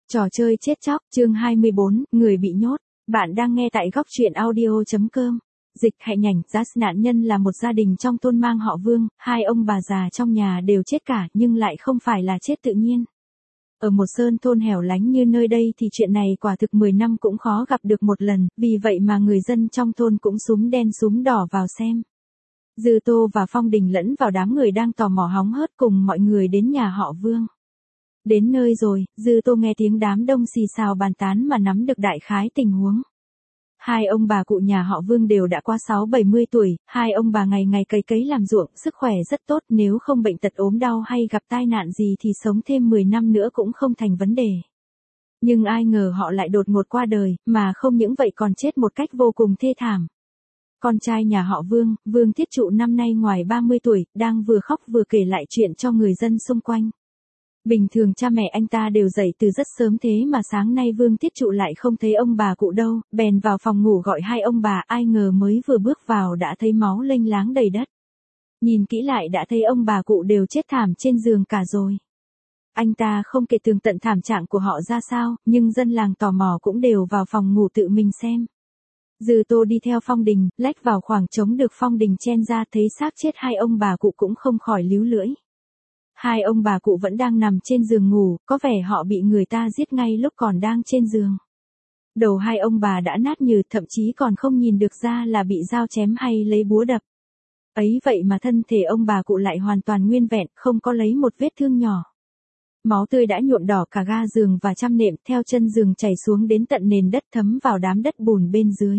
Trò chơi chết chóc, chương 24, người bị nhốt. Bạn đang nghe tại góc truyện audio.com. Dịch hại nhảnh, giá nạn nhân là một gia đình trong thôn mang họ Vương, hai ông bà già trong nhà đều chết cả nhưng lại không phải là chết tự nhiên. Ở một sơn thôn hẻo lánh như nơi đây thì chuyện này quả thực 10 năm cũng khó gặp được một lần, vì vậy mà người dân trong thôn cũng súm đen súm đỏ vào xem. Dư Tô và Phong Đình lẫn vào đám người đang tò mò hóng hớt cùng mọi người đến nhà họ Vương. Đến nơi rồi, Dư Tô nghe tiếng đám đông xì xào bàn tán mà nắm được đại khái tình huống. Hai ông bà cụ nhà họ Vương đều đã qua 60-70 tuổi, hai ông bà ngày ngày cày cấy làm ruộng, sức khỏe rất tốt, nếu không bệnh tật ốm đau hay gặp tai nạn gì thì sống thêm 10 năm nữa cũng không thành vấn đề. Nhưng ai ngờ họ lại đột ngột qua đời, mà không những vậy còn chết một cách vô cùng thê thảm. Con trai nhà họ Vương, Vương Thiết Trụ năm nay ngoài 30 tuổi, đang vừa khóc vừa kể lại chuyện cho người dân xung quanh. Bình thường cha mẹ anh ta đều dậy từ rất sớm thế mà sáng nay Vương Thiết Trụ lại không thấy ông bà cụ đâu, bèn vào phòng ngủ gọi hai ông bà, ai ngờ mới vừa bước vào đã thấy máu lênh láng đầy đất. Nhìn kỹ lại đã thấy ông bà cụ đều chết thảm trên giường cả rồi. Anh ta không kể tường tận thảm trạng của họ ra sao, nhưng dân làng tò mò cũng đều vào phòng ngủ tự mình xem. Dư Tô đi theo Phong Đình, lách vào khoảng trống được Phong Đình chen ra, thấy xác chết hai ông bà cụ cũng không khỏi líu lưỡi. Hai ông bà cụ vẫn đang nằm trên giường ngủ, có vẻ họ bị người ta giết ngay lúc còn đang trên giường. Đầu hai ông bà đã nát nhừ, thậm chí còn không nhìn được ra là bị dao chém hay lấy búa đập. Ấy vậy mà thân thể ông bà cụ lại hoàn toàn nguyên vẹn, không có lấy một vết thương nhỏ. Máu tươi đã nhuộm đỏ cả ga giường và chăn nệm, theo chân giường chảy xuống đến tận nền đất, thấm vào đám đất bùn bên dưới.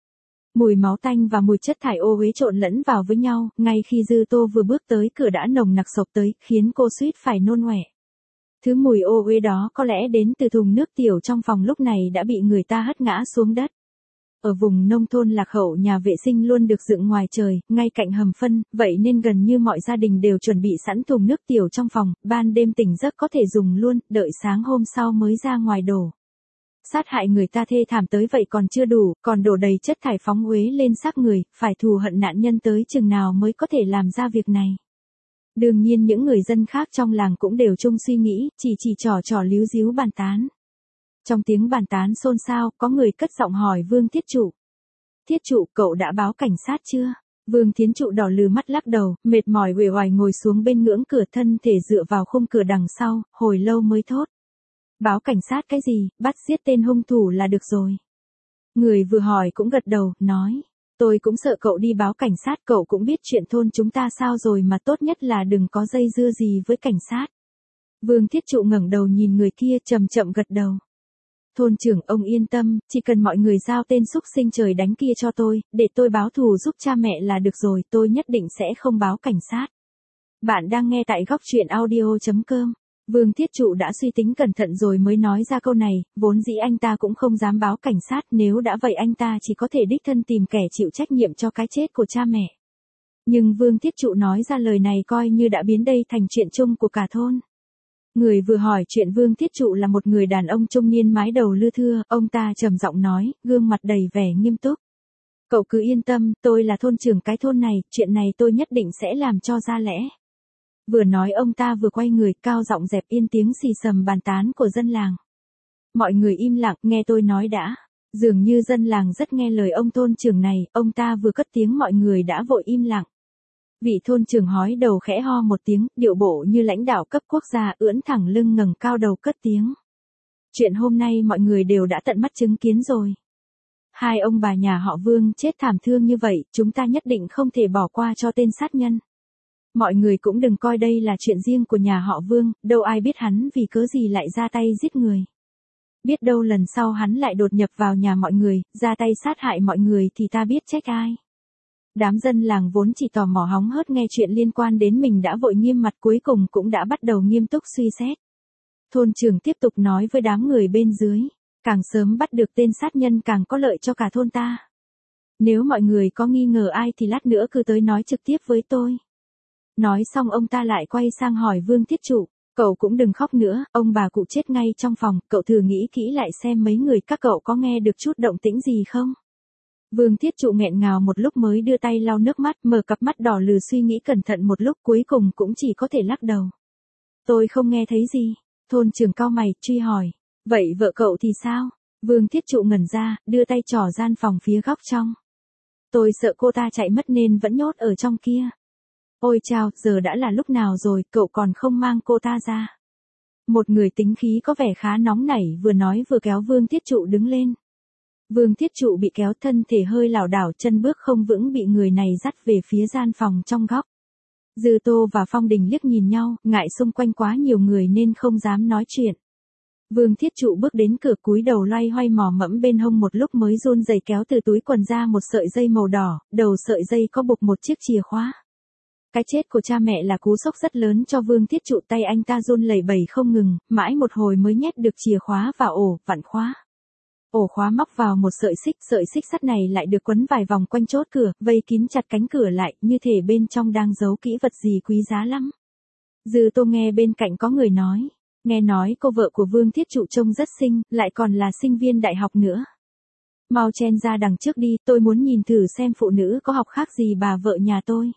Mùi máu tanh và mùi chất thải ô uế trộn lẫn vào với nhau, ngay khi Dư Tô vừa bước tới cửa đã nồng nặc xộc tới, khiến cô suýt phải nôn ọe. Thứ mùi ô uế đó có lẽ đến từ thùng nước tiểu trong phòng lúc này đã bị người ta hất ngã xuống đất. Ở vùng nông thôn lạc hậu, nhà vệ sinh luôn được dựng ngoài trời, ngay cạnh hầm phân, vậy nên gần như mọi gia đình đều chuẩn bị sẵn thùng nước tiểu trong phòng, ban đêm tỉnh giấc có thể dùng luôn, đợi sáng hôm sau mới ra ngoài đổ. Sát hại người ta thê thảm tới vậy còn chưa đủ, còn đổ đầy chất thải phóng uế lên xác người, phải thù hận nạn nhân tới chừng nào mới có thể làm ra việc này. Đương nhiên những người dân khác trong làng cũng đều chung suy nghĩ, chỉ trò líu díu bàn tán. Trong tiếng bàn tán xôn xao, có người cất giọng hỏi Vương Thiết Trụ. Thiết Trụ, cậu đã báo cảnh sát chưa? Vương Thiến Trụ đỏ lừ mắt lắc đầu, mệt mỏi uể oải ngồi xuống bên ngưỡng cửa, thân thể dựa vào khung cửa đằng sau, hồi lâu mới thốt. Báo cảnh sát cái gì, bắt giết tên hung thủ là được rồi. Người vừa hỏi cũng gật đầu, nói. Tôi cũng sợ cậu đi báo cảnh sát, cậu cũng biết chuyện thôn chúng ta sao rồi mà, tốt nhất là đừng có dây dưa gì với cảnh sát. Vương Thiết Trụ ngẩng đầu nhìn người kia, chậm chậm gật đầu. Thôn trưởng, ông yên tâm, chỉ cần mọi người giao tên xúc sinh trời đánh kia cho tôi, để tôi báo thù giúp cha mẹ là được rồi, tôi nhất định sẽ không báo cảnh sát. Bạn đang nghe tại góc truyện audio.com. Vương Thiết Trụ đã suy tính cẩn thận rồi mới nói ra câu này, vốn dĩ anh ta cũng không dám báo cảnh sát, nếu đã vậy anh ta chỉ có thể đích thân tìm kẻ chịu trách nhiệm cho cái chết của cha mẹ. Nhưng Vương Thiết Trụ nói ra lời này coi như đã biến đây thành chuyện chung của cả thôn. Người vừa hỏi chuyện Vương Thiết Trụ là một người đàn ông trung niên mái đầu lưa thưa, ông ta trầm giọng nói, gương mặt đầy vẻ nghiêm túc. Cậu cứ yên tâm, tôi là thôn trưởng cái thôn này, chuyện này tôi nhất định sẽ làm cho ra lẽ. Vừa nói ông ta vừa quay người, cao giọng dẹp yên tiếng xì xầm bàn tán của dân làng. Mọi người im lặng, nghe tôi nói đã. Dường như dân làng rất nghe lời ông thôn trưởng này, ông ta vừa cất tiếng mọi người đã vội im lặng. Vị thôn trưởng hói đầu khẽ ho một tiếng, điệu bộ như lãnh đạo cấp quốc gia, ưỡn thẳng lưng ngẩng cao đầu cất tiếng. Chuyện hôm nay mọi người đều đã tận mắt chứng kiến rồi. Hai ông bà nhà họ Vương chết thảm thương như vậy, chúng ta nhất định không thể bỏ qua cho tên sát nhân. Mọi người cũng đừng coi đây là chuyện riêng của nhà họ Vương, đâu ai biết hắn vì cớ gì lại ra tay giết người. Biết đâu lần sau hắn lại đột nhập vào nhà mọi người, ra tay sát hại mọi người thì ta biết trách ai. Đám dân làng vốn chỉ tò mò hóng hớt nghe chuyện liên quan đến mình đã vội nghiêm mặt, cuối cùng cũng đã bắt đầu nghiêm túc suy xét. Thôn trưởng tiếp tục nói với đám người bên dưới, càng sớm bắt được tên sát nhân càng có lợi cho cả thôn ta. Nếu mọi người có nghi ngờ ai thì lát nữa cứ tới nói trực tiếp với tôi. Nói xong ông ta lại quay sang hỏi Vương Thiết Trụ, cậu cũng đừng khóc nữa, ông bà cụ chết ngay trong phòng, cậu thử nghĩ kỹ lại xem mấy người các cậu có nghe được chút động tĩnh gì không? Vương Thiết Trụ nghẹn ngào một lúc mới đưa tay lau nước mắt, mở cặp mắt đỏ lừ suy nghĩ cẩn thận một lúc, cuối cùng cũng chỉ có thể lắc đầu. Tôi không nghe thấy gì. Thôn trưởng cau mày, truy hỏi. Vậy vợ cậu thì sao? Vương Thiết Trụ ngẩn ra, đưa tay trỏ gian phòng phía góc trong. Tôi sợ cô ta chạy mất nên vẫn nhốt ở trong kia. Ôi chao, giờ đã là lúc nào rồi, cậu còn không mang cô ta ra. Một người tính khí có vẻ khá nóng nảy vừa nói vừa kéo Vương Thiết Trụ đứng lên. Vương Thiết Trụ bị kéo thân thể hơi lảo đảo, chân bước không vững bị người này dắt về phía gian phòng trong góc. Dư Tô và Phong Đình liếc nhìn nhau, ngại xung quanh quá nhiều người nên không dám nói chuyện. Vương Thiết Trụ bước đến cửa cúi đầu loay hoay mò mẫm bên hông một lúc mới run rẩy kéo từ túi quần ra một sợi dây màu đỏ, đầu sợi dây có buộc một chiếc chìa khóa. Cái chết của cha mẹ là cú sốc rất lớn cho Vương Thiết Trụ, tay anh ta run lẩy bẩy không ngừng, mãi một hồi mới nhét được chìa khóa vào ổ, vặn khóa. Ổ khóa móc vào một sợi xích sắt này lại được quấn vài vòng quanh chốt cửa, vây kín chặt cánh cửa lại, như thể bên trong đang giấu kỹ vật gì quý giá lắm. Dư Tô nghe bên cạnh có người nói, nghe nói cô vợ của Vương Thiết Trụ trông rất xinh, lại còn là sinh viên đại học nữa. Mau chen ra đằng trước đi, tôi muốn nhìn thử xem phụ nữ có học khác gì bà vợ nhà tôi.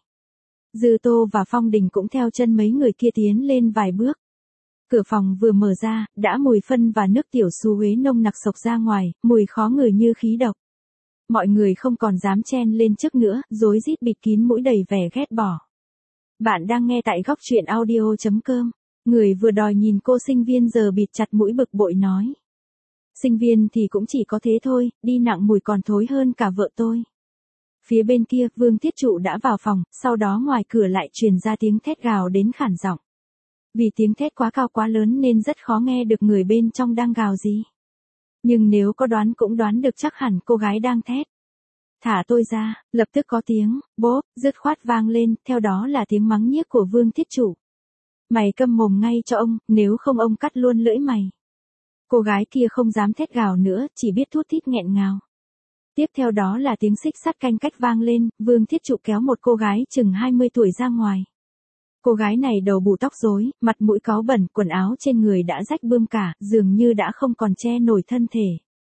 Dư Tô và Phong Đình cũng theo chân mấy người kia tiến lên vài bước. Cửa phòng vừa mở ra, đã mùi phân và nước tiểu xú uế nồng nặc xộc ra ngoài, mùi khó ngửi như khí độc. Mọi người không còn dám chen lên trước nữa, rối rít bịt kín mũi đầy vẻ ghét bỏ. Bạn đang nghe tại góc truyện audio.com. Người vừa đòi nhìn cô sinh viên giờ bịt chặt mũi bực bội nói. Sinh viên thì cũng chỉ có thế thôi, đi nặng mùi còn thối hơn cả vợ tôi. Phía bên kia, Vương Thiết Trụ đã vào phòng, sau đó ngoài cửa lại truyền ra tiếng thét gào đến khản giọng. Vì tiếng thét quá cao quá lớn nên rất khó nghe được người bên trong đang gào gì. Nhưng nếu có đoán cũng đoán được chắc hẳn cô gái đang thét. Thả tôi ra, lập tức có tiếng, bốp, dứt khoát vang lên, theo đó là tiếng mắng nhiếc của Vương Thiết Trụ. Mày câm mồm ngay cho ông, nếu không ông cắt luôn lưỡi mày. Cô gái kia không dám thét gào nữa, chỉ biết thút thít nghẹn ngào. Tiếp theo đó là tiếng xích sắt canh cách vang lên, Vương Thiết Trụ kéo một cô gái chừng 20 tuổi ra ngoài. Cô gái này đầu bù tóc rối, mặt mũi cáu bẩn, quần áo trên người đã rách bươm cả, dường như đã không còn che nổi thân thể.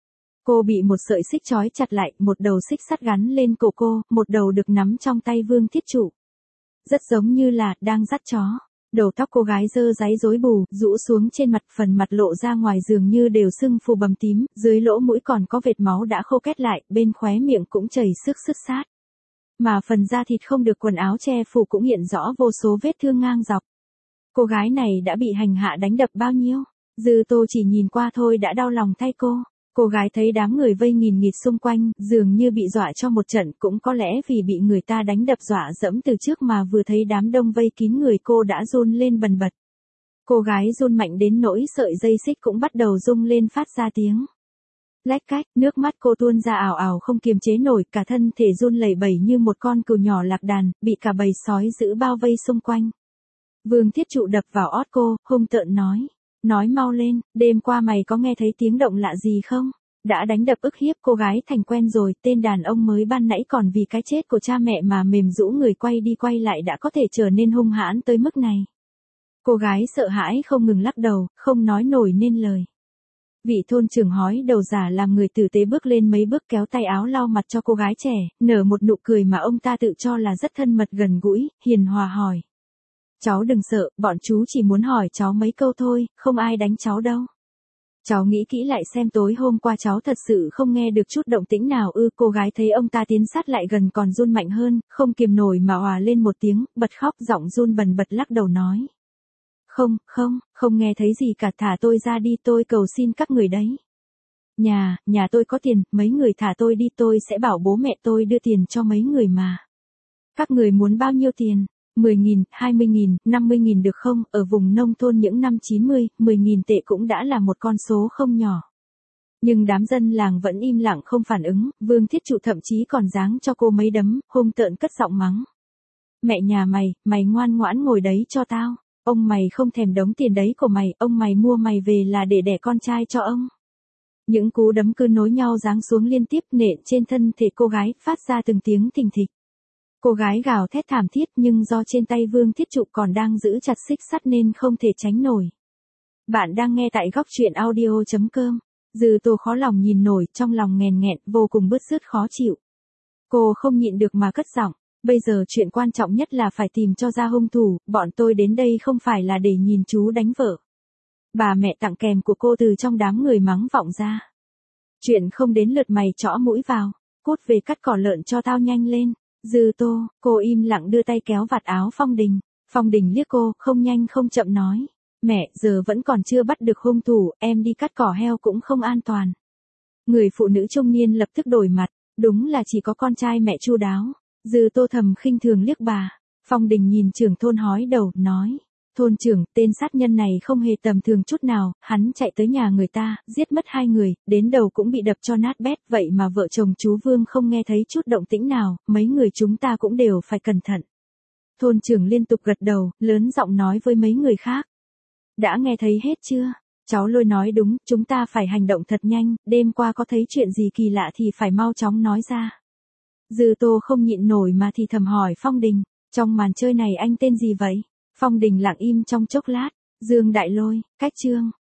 Cô bị một sợi xích trói chặt lại, một đầu xích sắt gắn lên cổ cô, một đầu được nắm trong tay Vương Thiết Trụ. Rất giống như là đang dắt chó. Đầu tóc cô gái dơ dáy rối bù, rũ xuống trên mặt, phần mặt lộ ra ngoài dường như đều sưng phù bầm tím, dưới lỗ mũi còn có vệt máu đã khô két lại, bên khóe miệng cũng chảy xước sát. Mà phần da thịt không được quần áo che phủ cũng hiện rõ vô số vết thương ngang dọc. Cô gái này đã bị hành hạ đánh đập bao nhiêu? Dư Tô chỉ nhìn qua thôi đã đau lòng thay cô. Cô gái thấy đám người vây nghìn nghịt xung quanh, dường như bị dọa cho một trận, cũng có lẽ vì bị người ta đánh đập dọa dẫm từ trước mà vừa thấy đám đông vây kín người cô đã run lên bần bật. Cô gái run mạnh đến nỗi sợi dây xích cũng bắt đầu rung lên phát ra tiếng. Lách cách, nước mắt cô tuôn ra ào ào không kiềm chế nổi, cả thân thể run lẩy bẩy như một con cừu nhỏ lạc đàn, bị cả bầy sói dữ bao vây xung quanh. Vương Thiết Trụ đập vào ót cô, hung tợn nói. Nói mau lên, đêm qua mày có nghe thấy tiếng động lạ gì không? Đã đánh đập ức hiếp cô gái thành quen rồi, tên đàn ông mới ban nãy còn vì cái chết của cha mẹ mà mềm rũ người quay đi quay lại đã có thể trở nên hung hãn tới mức này. Cô gái sợ hãi không ngừng lắc đầu, không nói nổi nên lời. Vị thôn trưởng hói đầu giả làm người tử tế bước lên mấy bước kéo tay áo lau mặt cho cô gái trẻ, nở một nụ cười mà ông ta tự cho là rất thân mật gần gũi, hiền hòa hỏi. Cháu đừng sợ, bọn chú chỉ muốn hỏi cháu mấy câu thôi, không ai đánh cháu đâu. Cháu nghĩ kỹ lại xem tối hôm qua cháu thật sự không nghe được chút động tĩnh nào ư. Cô gái thấy ông ta tiến sát lại gần còn run mạnh hơn, không kiềm nổi mà òa lên một tiếng, bật khóc giọng run bần bật lắc đầu nói. Không nghe thấy gì cả, thả tôi ra đi, tôi cầu xin các người đấy. Nhà tôi có tiền, mấy người thả tôi đi, tôi sẽ bảo bố mẹ tôi đưa tiền cho mấy người mà. Các người muốn bao nhiêu tiền? 10.000, 20.000, 50.000 được không? Ở vùng nông thôn những năm 90, 10.000 tệ cũng đã là một con số không nhỏ. Nhưng đám dân làng vẫn im lặng không phản ứng, Vương Thiết Trụ thậm chí còn giáng cho cô mấy đấm, hung tợn cất giọng mắng. Mẹ nhà mày ngoan ngoãn ngồi đấy cho tao. Ông mày không thèm đống tiền đấy của mày, ông mày mua mày về là để đẻ con trai cho ông. Những cú đấm cứ nối nhau giáng xuống liên tiếp nện trên thân thể cô gái, phát ra từng tiếng thình thịch. Cô gái gào thét thảm thiết nhưng do trên tay Vương Thiết Trụ còn đang giữ chặt xích sắt nên không thể tránh nổi. Bạn đang nghe tại góc truyện audio.com. Dư Tô khó lòng nhìn nổi, trong lòng nghèn nghẹn, vô cùng bứt rứt khó chịu. Cô không nhịn được mà cất giọng. Bây giờ chuyện quan trọng nhất là phải tìm cho ra hung thủ, bọn tôi đến đây không phải là để nhìn chú đánh vợ. Bà mẹ tặng kèm của cô từ trong đám người mắng vọng ra. Chuyện không đến lượt mày chõ mũi vào, cút về cắt cỏ lợn cho tao nhanh lên. Dư Tô, cô im lặng đưa tay kéo vạt áo Phong Đình. Phong Đình liếc cô, không nhanh không chậm nói. Mẹ, giờ vẫn còn chưa bắt được hung thủ, em đi cắt cỏ heo cũng không an toàn. Người phụ nữ trung niên lập tức đổi mặt, đúng là chỉ có con trai mẹ chu đáo. Dư Tô thầm khinh thường liếc bà. Phong Đình nhìn trưởng thôn hói đầu, nói. Thôn trưởng, tên sát nhân này không hề tầm thường chút nào, hắn chạy tới nhà người ta, giết mất 2 người, đến đầu cũng bị đập cho nát bét, vậy mà vợ chồng chú Vương không nghe thấy chút động tĩnh nào, mấy người chúng ta cũng đều phải cẩn thận. Thôn trưởng liên tục gật đầu, lớn giọng nói với mấy người khác. Đã nghe thấy hết chưa? Cháu Lôi nói đúng, chúng ta phải hành động thật nhanh, đêm qua có thấy chuyện gì kỳ lạ thì phải mau chóng nói ra. Dư Tô không nhịn nổi mà thì thầm hỏi Phong Đình, trong màn chơi này anh tên gì vậy? Phong Đình lặng im trong chốc lát, Dương Đại Lôi, cách chương.